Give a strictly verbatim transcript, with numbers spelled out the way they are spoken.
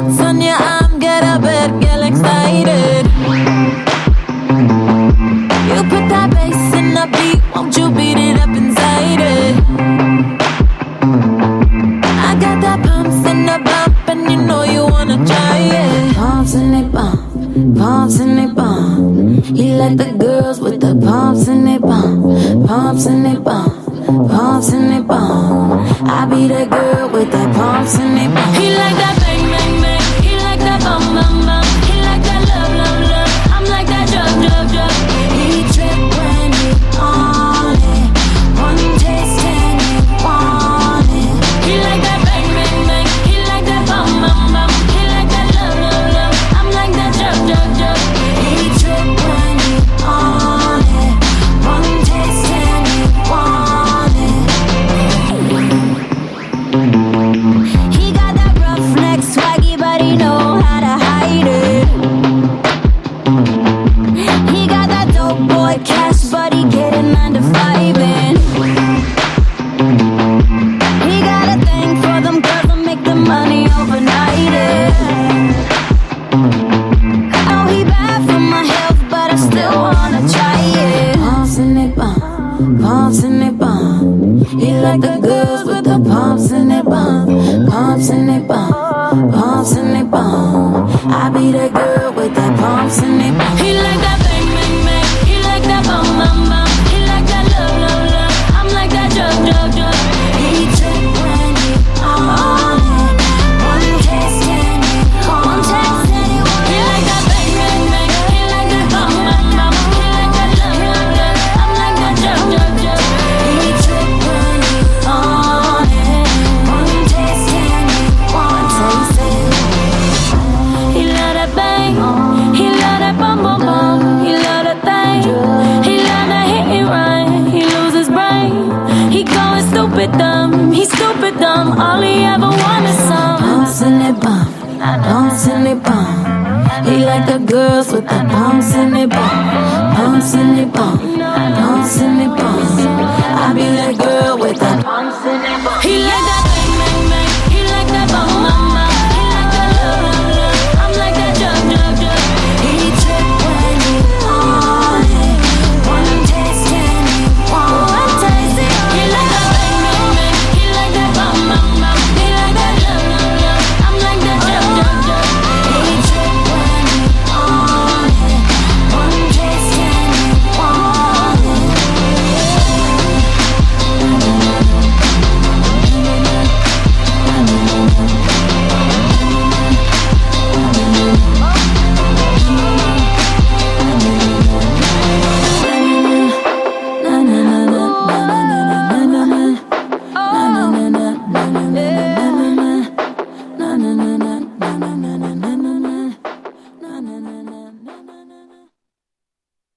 What's on your arm? Get a bit, get excited. You put that bass in the beat, won't you beat it up inside it? I got that pumps in the bump, and you know you wanna try it. Pumps in the bump, pumps in the bump. He like the girls with the pumps in the bump, pumps in the bump, pumps in the bump. I be the girl with the pumps in the bump. He like that bang bang bang, he like that bum bum bum, he like that love love love. I'm like that drug drug drug. He trip when he on it, one taste and he want it. He like that bang bang bang, he like that bum bum bum, he like that love love love. I'm like that drug drug drug. He trip when he on it, one taste and he want it. He got that roughneck swaggy, but he know how to hide it. He got that dope boy cash, but he get it nine to five in. He got a thing for them girls that make the money overnight. I know he bad for my health, but I still wanna try it. Pumps in the bump, pumps in the bump. He like the girls with the pumps in the bump, pumps in the bump, pumps in the bump. I be the girl with the pumps in the bump. He like that bang bang bang, he like that bum bum bum, he like that love love love. I'm like that drug drug drug. He trip when he on it, one taste and he one taste and he want it. He like that bang bang bang, he like that bum bum bum, he like that love love love. I'm like that drug drug drug. He trip when he on it, one taste and he one taste and he love that bang, he love that bum bum bum, he love that thing, he love that hit it right, he lose his brain, he going stupid dumb, he stupid dumb, all he ever want is some pumps in the bump, pumps in the bump. He like the girls with the pumps in the bump, pumps in the bump, pumps in the bump. I be that girl with the pumps in the bump. He